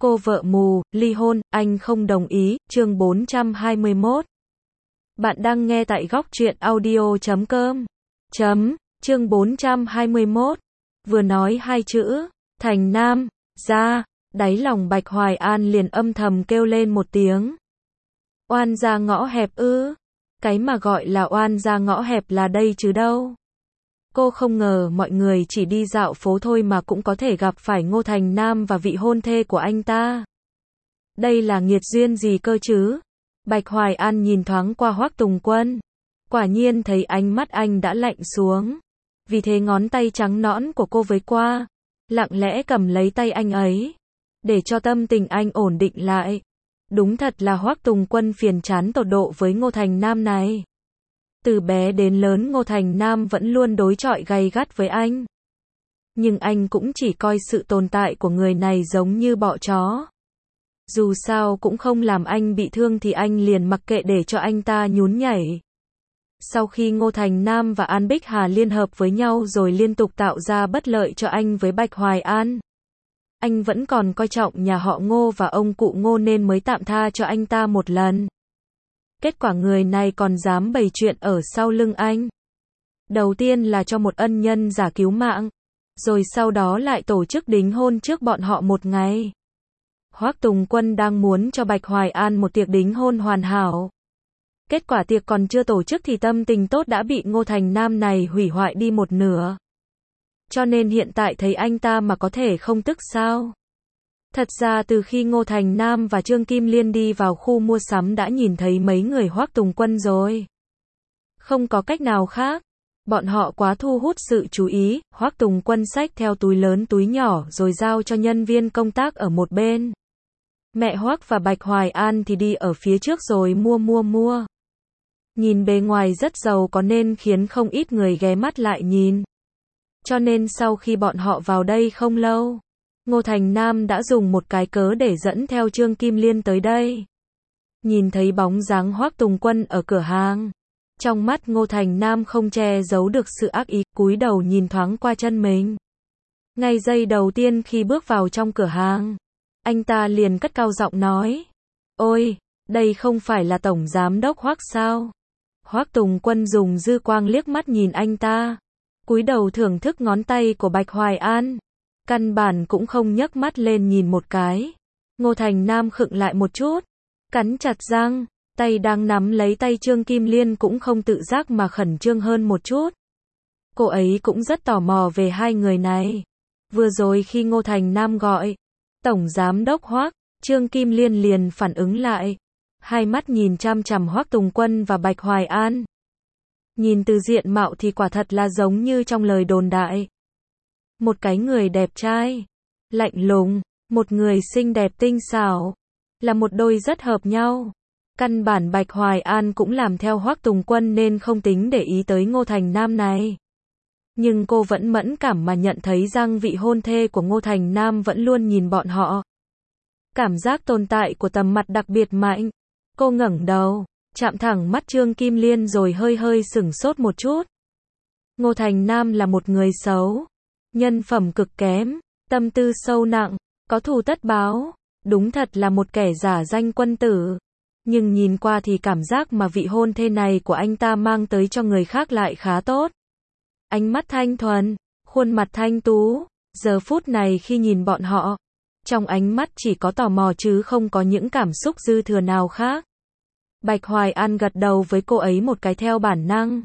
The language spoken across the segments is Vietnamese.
Cô vợ mù, ly hôn, anh không đồng ý, chương 421. Bạn đang nghe tại góc truyện audio.com. Chương 421. Vừa nói hai chữ, thành nam, ra, đáy lòng Bạch Hoài An liền âm thầm kêu lên một tiếng. Oan gia ngõ hẹp ư? Cái mà gọi là oan gia ngõ hẹp là đây chứ đâu. Cô không ngờ mọi người chỉ đi dạo phố thôi mà cũng có thể gặp phải Ngô Thành Nam và vị hôn thê của anh ta. Đây là nghiệt duyên gì cơ chứ? Bạch Hoài An nhìn thoáng qua Hoắc Tùng Quân. Quả nhiên thấy ánh mắt anh đã lạnh xuống. Vì thế ngón tay trắng nõn của cô với qua, lặng lẽ cầm lấy tay anh ấy, để cho tâm tình anh ổn định lại. Đúng thật là Hoắc Tùng Quân phiền chán tột độ với Ngô Thành Nam này. Từ bé đến lớn Ngô Thành Nam vẫn luôn đối chọi gay gắt với anh. Nhưng anh cũng chỉ coi sự tồn tại của người này giống như bọ chó. Dù sao cũng không làm anh bị thương thì anh liền mặc kệ để cho anh ta nhún nhảy. Sau khi Ngô Thành Nam và An Bích Hà liên hợp với nhau rồi liên tục tạo ra bất lợi cho anh với Bạch Hoài An, anh vẫn còn coi trọng nhà họ Ngô và ông cụ Ngô nên mới tạm tha cho anh ta một lần. Kết quả người này còn dám bày chuyện ở sau lưng anh. Đầu tiên là cho một ân nhân giả cứu mạng, rồi sau đó lại tổ chức đính hôn trước bọn họ một ngày. Hoắc Tùng Quân đang muốn cho Bạch Hoài An một tiệc đính hôn hoàn hảo. Kết quả tiệc còn chưa tổ chức thì tâm tình tốt đã bị Ngô Thành Nam này hủy hoại đi một nửa. Cho nên hiện tại thấy anh ta mà có thể không tức sao? Thật ra từ khi Ngô Thành Nam và Trương Kim Liên đi vào khu mua sắm đã nhìn thấy mấy người Hoắc Tùng Quân rồi. Không có cách nào khác. Bọn họ quá thu hút sự chú ý. Hoắc Tùng Quân xách theo túi lớn túi nhỏ rồi giao cho nhân viên công tác ở một bên. Mẹ Hoắc và Bạch Hoài An thì đi ở phía trước rồi mua. Nhìn bề ngoài rất giàu có nên khiến không ít người ghé mắt lại nhìn. Cho nên sau khi bọn họ vào đây không lâu, Ngô Thành Nam đã dùng một cái cớ để dẫn theo Trương Kim Liên tới đây. Nhìn thấy bóng dáng Hoắc Tùng Quân ở cửa hàng, trong mắt Ngô Thành Nam không che giấu được sự ác ý, cúi đầu nhìn thoáng qua chân mình. Ngay giây đầu tiên khi bước vào trong cửa hàng, anh ta liền cất cao giọng nói: "Ôi, đây không phải là tổng giám đốc Hoắc sao?" Hoắc Tùng Quân dùng dư quang liếc mắt nhìn anh ta, cúi đầu thưởng thức ngón tay của Bạch Hoài An, căn bản cũng không nhấc mắt lên nhìn một cái. Ngô Thành Nam khựng lại một chút, cắn chặt răng, tay đang nắm lấy tay Trương Kim Liên cũng không tự giác mà khẩn trương hơn một chút. Cô ấy cũng rất tò mò về hai người này. Vừa rồi khi Ngô Thành Nam gọi tổng giám đốc Hoắc, Trương Kim Liên liền phản ứng lại, hai mắt nhìn chằm chằm Hoắc Tùng Quân và Bạch Hoài An. Nhìn từ diện mạo thì quả thật là giống như trong lời đồn đại. Một cái người đẹp trai, lạnh lùng, một người xinh đẹp tinh xảo, là một đôi rất hợp nhau. Căn bản Bạch Hoài An cũng làm theo Hoắc Tùng Quân nên không tính để ý tới Ngô Thành Nam này. Nhưng cô vẫn mẫn cảm mà nhận thấy rằng vị hôn thê của Ngô Thành Nam vẫn luôn nhìn bọn họ. Cảm giác tồn tại của tầm mặt đặc biệt mạnh. Cô ngẩng đầu, chạm thẳng mắt Trương Kim Liên rồi hơi sửng sốt một chút. Ngô Thành Nam là một người xấu, nhân phẩm cực kém, tâm tư sâu nặng, có thù tất báo, đúng thật là một kẻ giả danh quân tử. Nhưng nhìn qua thì cảm giác mà vị hôn thê này của anh ta mang tới cho người khác lại khá tốt. Ánh mắt thanh thuần, khuôn mặt thanh tú, giờ phút này khi nhìn bọn họ, trong ánh mắt chỉ có tò mò chứ không có những cảm xúc dư thừa nào khác. Bạch Hoài An gật đầu với cô ấy một cái theo bản năng,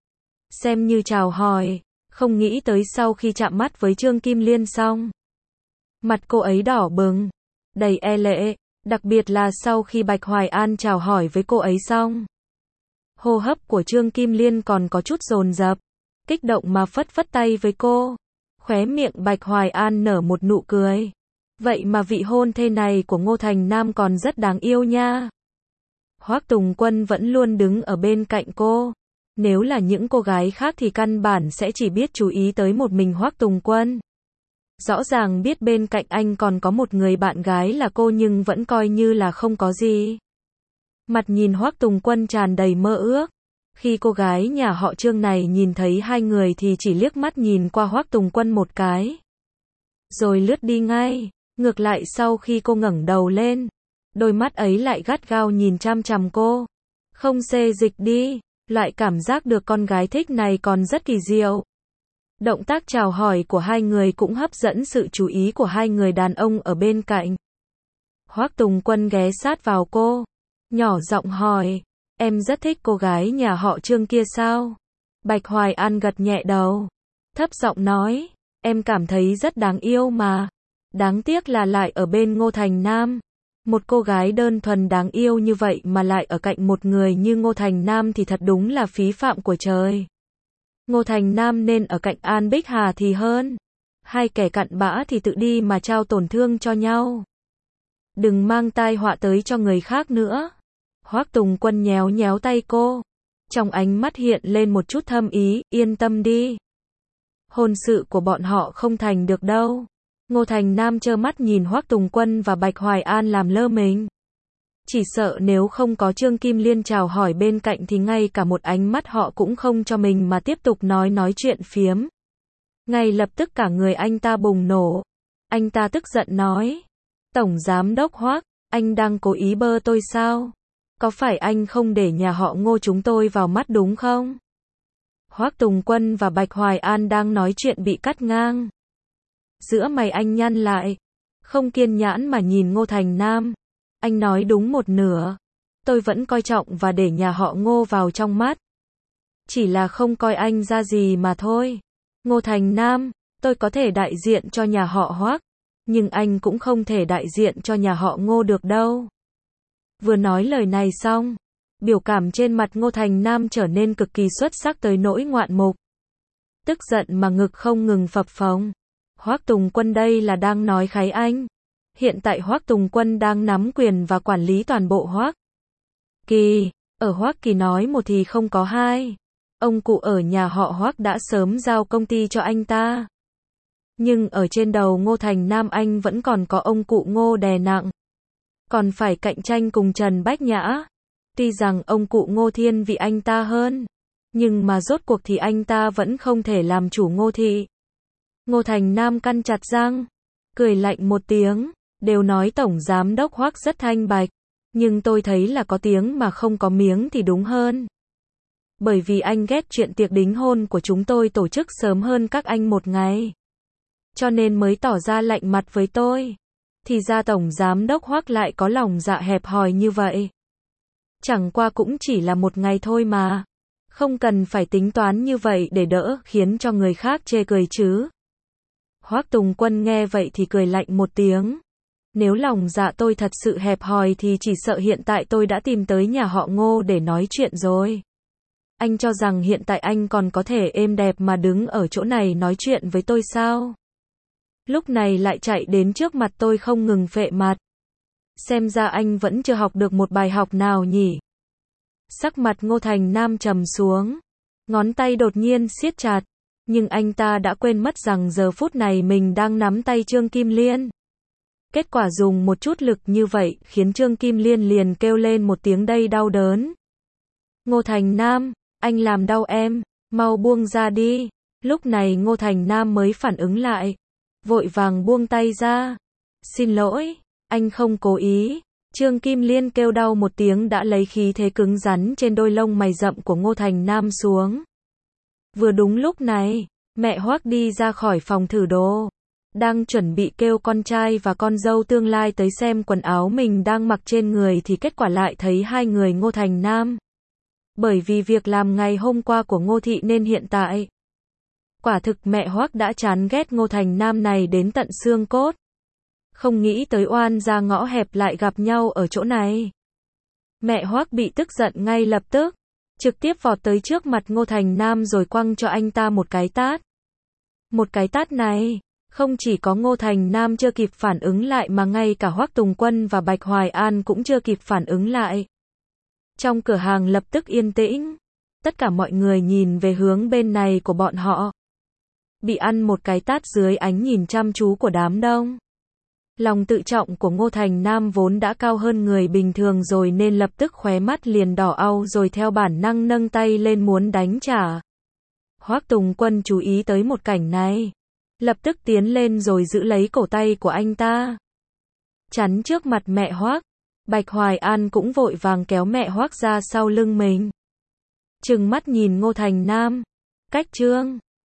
xem như chào hỏi, không nghĩ tới sau khi chạm mắt với Trương Kim Liên xong, mặt cô ấy đỏ bừng, đầy e lệ, đặc biệt là sau khi Bạch Hoài An chào hỏi với cô ấy xong. Hô hấp của Trương Kim Liên còn có chút dồn dập, kích động mà phất tay với cô. Khóe miệng Bạch Hoài An nở một nụ cười. Vậy mà vị hôn thê này của Ngô Thành Nam còn rất đáng yêu nha. Hoắc Tùng Quân vẫn luôn đứng ở bên cạnh cô. Nếu là những cô gái khác thì căn bản sẽ chỉ biết chú ý tới một mình Hoắc Tùng Quân. Rõ ràng biết bên cạnh anh còn có một người bạn gái là cô nhưng vẫn coi như là không có gì. Mặt nhìn Hoắc Tùng Quân tràn đầy mơ ước. Khi cô gái nhà họ Trương này nhìn thấy hai người thì chỉ liếc mắt nhìn qua Hoắc Tùng Quân một cái, rồi lướt đi ngay. Ngược lại sau khi cô ngẩng đầu lên, đôi mắt ấy lại gắt gao nhìn chằm chằm cô. Không xê dịch đi, loại cảm giác được con gái thích này còn rất kỳ diệu. Động tác chào hỏi của hai người cũng hấp dẫn sự chú ý của hai người đàn ông ở bên cạnh. Hoắc Tùng Quân ghé sát vào cô, nhỏ giọng hỏi, em rất thích cô gái nhà họ Trương kia sao? Bạch Hoài An gật nhẹ đầu, thấp giọng nói, em cảm thấy rất đáng yêu mà. Đáng tiếc là lại ở bên Ngô Thành Nam. Một cô gái đơn thuần đáng yêu như vậy mà lại ở cạnh một người như Ngô Thành Nam thì thật đúng là phí phạm của trời. Ngô Thành Nam nên ở cạnh An Bích Hà thì hơn. Hai kẻ cặn bã thì tự đi mà trao tổn thương cho nhau. Đừng mang tai họa tới cho người khác nữa. Hoắc Tùng Quân nhéo nhéo tay cô. Trong ánh mắt hiện lên một chút thâm ý, yên tâm đi. Hôn sự của bọn họ không thành được đâu. Ngô Thành Nam trơ mắt nhìn Hoắc Tùng Quân và Bạch Hoài An làm lơ mình. Chỉ sợ nếu không có Trương Kim Liên chào hỏi bên cạnh thì ngay cả một ánh mắt họ cũng không cho mình mà tiếp tục nói chuyện phiếm. Ngay lập tức cả người anh ta bùng nổ. Anh ta tức giận nói. Tổng Giám đốc Hoắc, anh đang cố ý bơ tôi sao? Có phải anh không để nhà họ Ngô chúng tôi vào mắt đúng không? Hoắc Tùng Quân và Bạch Hoài An đang nói chuyện bị cắt ngang. Giữa mày anh nhăn lại, không kiên nhẫn mà nhìn Ngô Thành Nam. Anh nói đúng một nửa. Tôi vẫn coi trọng và để nhà họ Ngô vào trong mắt. Chỉ là không coi anh ra gì mà thôi. Ngô Thành Nam, tôi có thể đại diện cho nhà họ Hoắc, nhưng anh cũng không thể đại diện cho nhà họ Ngô được đâu. Vừa nói lời này xong, biểu cảm trên mặt Ngô Thành Nam trở nên cực kỳ xuất sắc tới nỗi ngoạn mục. Tức giận mà ngực không ngừng phập phồng. Hoắc Tùng Quân đây là đang nói khái anh. Hiện tại Hoắc Tùng Quân đang nắm quyền và quản lý toàn bộ Hoắc Kỳ. Ở Hoắc Kỳ nói một thì không có hai. Ông cụ ở nhà họ Hoắc đã sớm giao công ty cho anh ta. Nhưng ở trên đầu Ngô Thành Nam anh vẫn còn có ông cụ Ngô đè nặng. Còn phải cạnh tranh cùng Trần Bách Nhã. Tuy rằng ông cụ Ngô thiên vị anh ta hơn, nhưng mà rốt cuộc thì anh ta vẫn không thể làm chủ Ngô thị. Ngô Thành Nam căn chặt răng, cười lạnh một tiếng, đều nói Tổng Giám đốc Hoắc rất thanh bạch, nhưng tôi thấy là có tiếng mà không có miếng thì đúng hơn. Bởi vì anh ghét chuyện tiệc đính hôn của chúng tôi tổ chức sớm hơn các anh một ngày. Cho nên mới tỏ ra lạnh mặt với tôi. Thì ra Tổng Giám đốc Hoắc lại có lòng dạ hẹp hòi như vậy. Chẳng qua cũng chỉ là một ngày thôi mà. Không cần phải tính toán như vậy để đỡ khiến cho người khác chê cười chứ. Hoắc Tùng Quân nghe vậy thì cười lạnh một tiếng. Nếu lòng dạ tôi thật sự hẹp hòi thì chỉ sợ hiện tại tôi đã tìm tới nhà họ Ngô để nói chuyện rồi. Anh cho rằng hiện tại anh còn có thể êm đẹp mà đứng ở chỗ này nói chuyện với tôi sao? Lúc này lại chạy đến trước mặt tôi không ngừng phệ mặt. Xem ra anh vẫn chưa học được một bài học nào nhỉ? Sắc mặt Ngô Thành Nam trầm xuống. Ngón tay đột nhiên siết chặt. Nhưng anh ta đã quên mất rằng giờ phút này mình đang nắm tay Trương Kim Liên. Kết quả dùng một chút lực như vậy khiến Trương Kim Liên liền kêu lên một tiếng đầy đau đớn. Ngô Thành Nam, anh làm đau em, mau buông ra đi. Lúc này Ngô Thành Nam mới phản ứng lại. Vội vàng buông tay ra. Xin lỗi, anh không cố ý. Trương Kim Liên kêu đau một tiếng đã lấy khí thế cứng rắn trên đôi lông mày rậm của Ngô Thành Nam xuống. Vừa đúng lúc này, mẹ Hoắc đi ra khỏi phòng thử đồ. Đang chuẩn bị kêu con trai và con dâu tương lai tới xem quần áo mình đang mặc trên người thì kết quả lại thấy hai người Ngô Thành Nam. Bởi vì việc làm ngày hôm qua của Ngô thị nên hiện tại. Quả thực mẹ Hoắc đã chán ghét Ngô Thành Nam này đến tận xương cốt. Không nghĩ tới oan ra ngõ hẹp lại gặp nhau ở chỗ này. Mẹ Hoắc bị tức giận ngay lập tức. Trực tiếp vọt tới trước mặt Ngô Thành Nam rồi quăng cho anh ta một cái tát. Một cái tát này, không chỉ có Ngô Thành Nam chưa kịp phản ứng lại mà ngay cả Hoắc Tùng Quân và Bạch Hoài An cũng chưa kịp phản ứng lại. Trong cửa hàng lập tức yên tĩnh. Tất cả mọi người nhìn về hướng bên này của bọn họ. Bị ăn một cái tát dưới ánh nhìn chăm chú của đám đông. Lòng tự trọng của Ngô Thành Nam vốn đã cao hơn người bình thường rồi nên lập tức khóe mắt liền đỏ au rồi theo bản năng nâng tay lên muốn đánh trả. Hoắc Tùng Quân chú ý tới một cảnh này. Lập tức tiến lên rồi giữ lấy cổ tay của anh ta. chắn trước mặt mẹ Hoắc. Bạch Hoài An cũng vội vàng kéo mẹ Hoắc ra sau lưng mình. Trừng mắt nhìn Ngô Thành Nam. Cách Trương